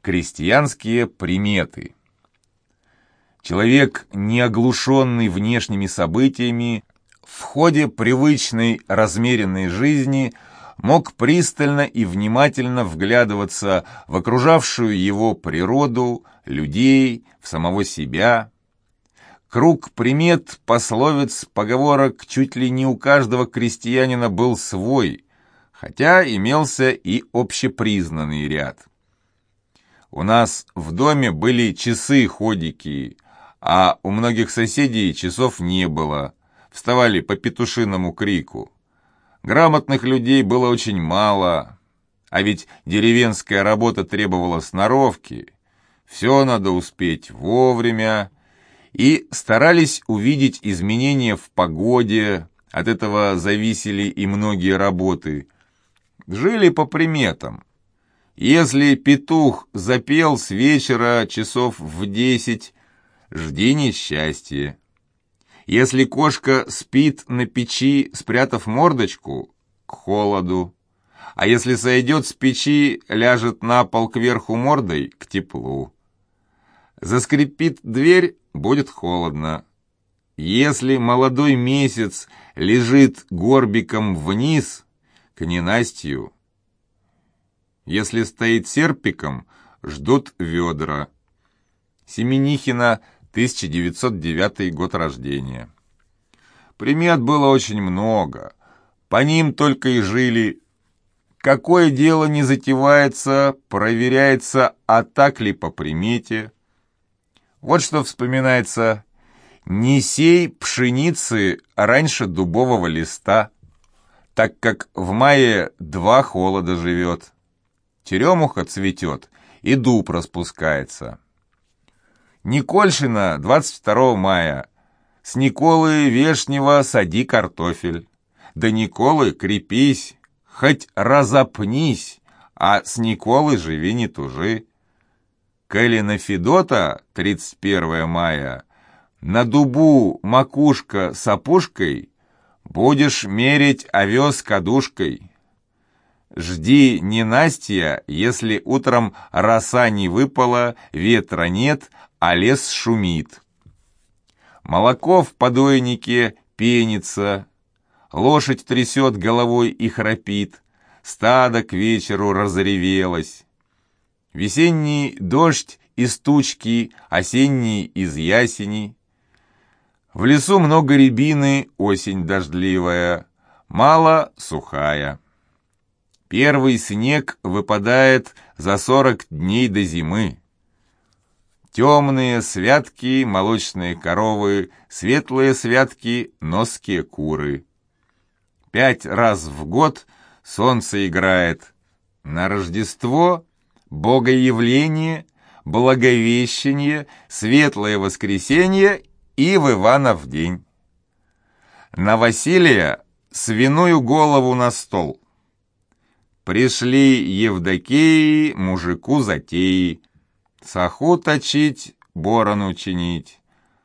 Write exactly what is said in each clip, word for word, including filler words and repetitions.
Крестьянские приметы. Человек, не оглушенный внешними событиями, в ходе привычной размеренной жизни мог пристально и внимательно вглядываться в окружавшую его природу, людей, в самого себя. Круг примет, пословиц, поговорок чуть ли не у каждого крестьянина был свой, хотя имелся и общепризнанный ряд. У нас в доме были часы-ходики, а у многих соседей часов не было, вставали по петушиному крику. Грамотных людей было очень мало, а ведь деревенская работа требовала сноровки, все надо успеть вовремя, и старались увидеть изменения в погоде, от этого зависели и многие работы. Жили по приметам. Если петух запел с вечера часов в десять, жди несчастья. Если кошка спит на печи, спрятав мордочку, к холоду. А если сойдет с печи, ляжет на пол кверху мордой, к теплу. Заскрипит дверь, будет холодно. Если молодой месяц лежит горбиком вниз, к ненастью. Если стоит серпиком, ждут ведра. Семенихина, тысяча девятьсот девятый год рождения. Примет было очень много. По ним только и жили. Какое дело не затевается, проверяется, а так ли по примете. Вот что вспоминается: «Не сей пшеницы раньше дубового листа, так как в мае два холода живет. Черемуха цветет, и дуб распускается». Никольшина, двадцать второго мая. «С Николы Вешнего сади картофель. Да Николы крепись, хоть разопнись, а с Николы живи не тужи». Кэлина Федота, тридцать первого мая. «На дубу макушка с опушкой, будешь мерить овес кадушкой. Жди ненастья, если утром роса не выпала, ветра нет, а лес шумит. Молоко в подойнике пенится, лошадь трясет головой и храпит, стадо к вечеру разревелось. Весенний дождь из тучки, осенний из ясени. В лесу много рябины, осень дождливая, мало сухая. Первый снег выпадает за сорок дней до зимы. Темные святки, молочные коровы, светлые святки, ноские куры. Пять раз в год солнце играет. На Рождество — Богоявление, Благовещение, Светлое воскресенье и в Иванов день. На Василия — свиную голову на стол. Пришли Евдокии, мужику затеи, саху точить, борону чинить.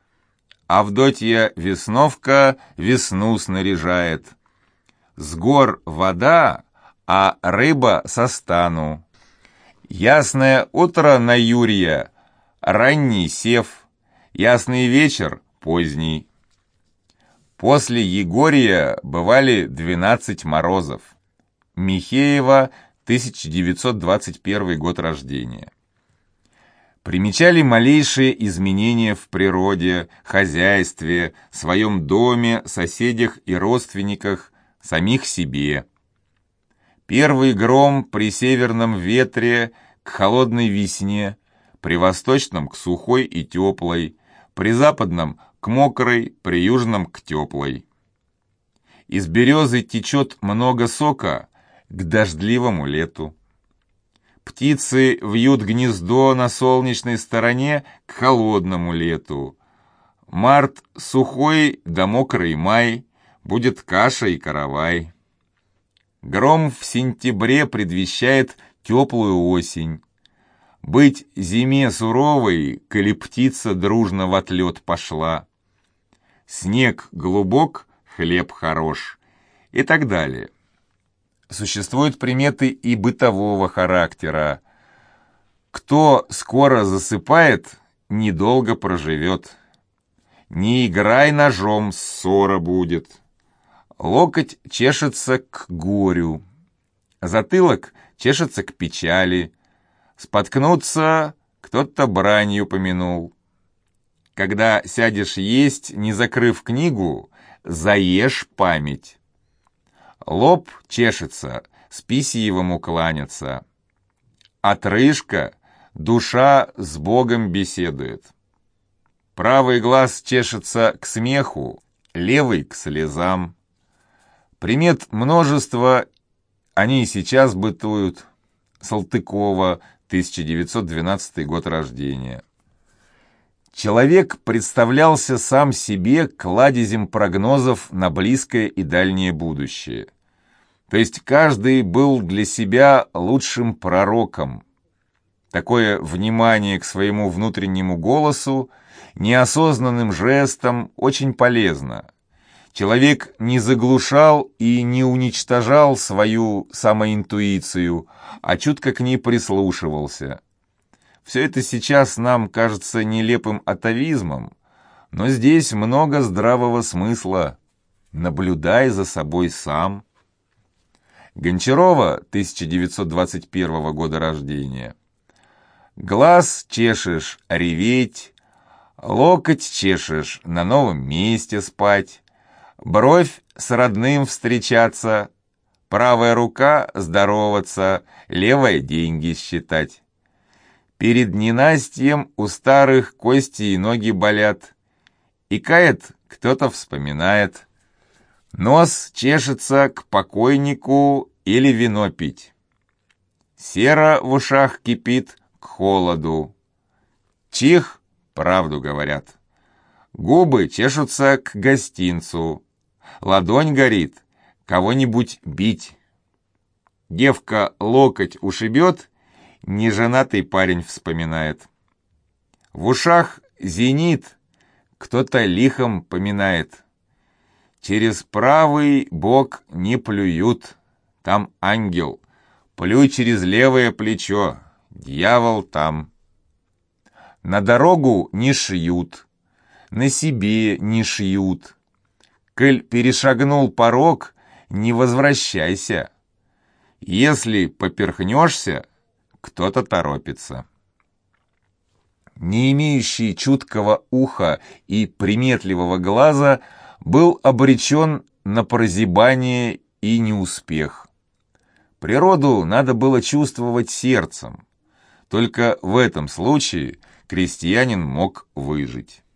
Авдотья Весновка весну снаряжает. С гор вода, а рыба со стану. Ясное утро на Юрия, ранний сев, ясный вечер поздний. После Егория бывали двенадцать морозов. Михеева, тысяча девятьсот двадцать первый год рождения. Примечали малейшие изменения в природе, хозяйстве, своем доме, соседях и родственниках, самих себе. Первый гром при северном ветре к холодной весне, при восточном к сухой и теплой, при западном к мокрой, при южном к теплой. Из березы течет много сока к дождливому лету. Птицы вьют гнездо на солнечной стороне к холодному лету. Март сухой да мокрый май, будет каша и каравай. Гром в сентябре предвещает теплую осень. Быть зиме суровой, коли птица дружно в отлет пошла. Снег глубок, хлеб хорош и так далее. Существуют приметы и бытового характера. Кто Кто скоро засыпает, недолго проживет. Не играй ножом, ссора будет. Локоть чешется к горю, затылок чешется к печали. Споткнуться кто-то бранью помянул. Когда сядешь есть, не закрыв книгу, заешь память. Лоб чешется, Списиевому кланяться. Отрыжка, душа с Богом беседует. Правый глаз чешется к смеху, левый к слезам. Примет множество, они и сейчас бытуют. Салтыкова, тысяча девятьсот двенадцатый год рождения. Человек представлялся сам себе кладезем прогнозов на близкое и дальнее будущее. То есть каждый был для себя лучшим пророком. Такое внимание к своему внутреннему голосу, неосознанным жестом очень полезно. Человек не заглушал и не уничтожал свою самоинтуицию, а чутко к ней прислушивался. Все это сейчас нам кажется нелепым атовизмом, но здесь много здравого смысла. Наблюдай за собой сам. Гончарова, тысяча девятьсот двадцать первого года рождения. Глаз чешешь реветь, локоть чешешь на новом месте спать, бровь с родным встречаться, правая рука здороваться, левая деньги считать. Перед ненастьем у старых кости и ноги болят. Икает, кто-то вспоминает. Нос чешется к покойнику или вино пить. Сера в ушах кипит к холоду. Чих, правду говорят. Губы чешутся к гостинцу. Ладонь горит, кого-нибудь бить. Девка локоть ушибет, неженатый парень вспоминает. В ушах зенит, кто-то лихом поминает. Через правый бок не плюют, там ангел. Плюй через левое плечо, дьявол там. На дорогу не шьют, на себе не шьют. Коль перешагнул порог, не возвращайся. Если поперхнешься, кто-то торопится. Не имеющий чуткого уха и приметливого глаза был обречен на прозябание и неуспех. Природу надо было чувствовать сердцем. Только в этом случае крестьянин мог выжить.